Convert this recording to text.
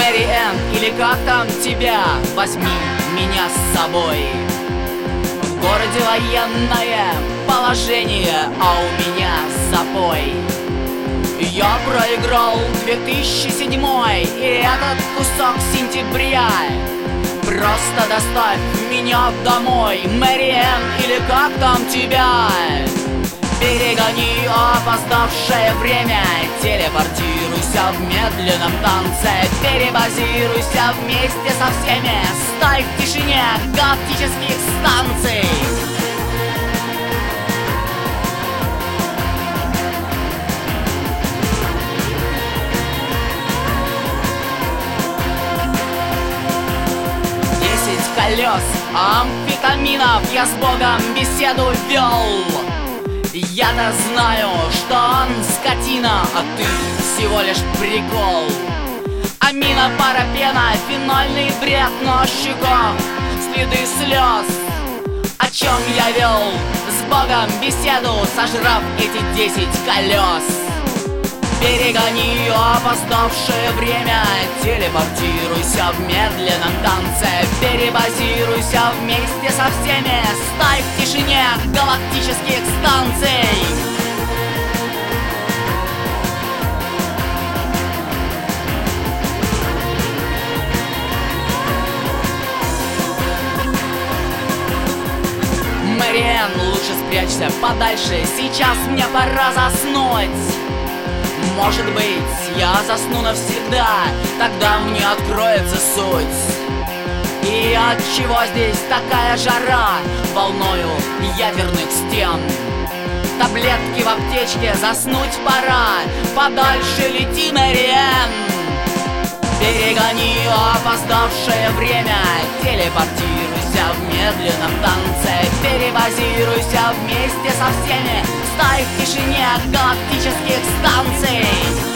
Мэри Энн, или как там тебя, возьми меня с собой. В городе военное положение, а у меня запой. Я проиграл 2007 и этот кусок сентября. Просто доставь меня домой, Мэри Энн, или как там тебя. Перегони опоздавшее время, телепортируйся в медленном танце, перебазируйся вместе со всеми, стой в тишине галактических станций. Колес, амфетаминов, я с Богом беседу вел. Я-то знаю, что он скотина, а ты всего лишь прикол. Амина, парабена, фенольный бред на щеках, следы слез. О чем я вел с Богом беседу, сожрав эти 10 колес. Перегони опоздавшее время, телепортируйся в медленном танце, перебазируйся вместе со всеми, стой в тишине галактических станций. Мэри Энн, лучше спрячься подальше, сейчас мне пора заснуть. Может быть, я засну навсегда, тогда мне откроется суть. И отчего здесь такая жара волною ядерных стен? Таблетки в аптечке, заснуть пора, подальше лети, Мэри Энн. Перегони опоздавшее время, телепортируйся в медленном танце, перебазируйся вместе со всеми, стой в тишине галактических станций.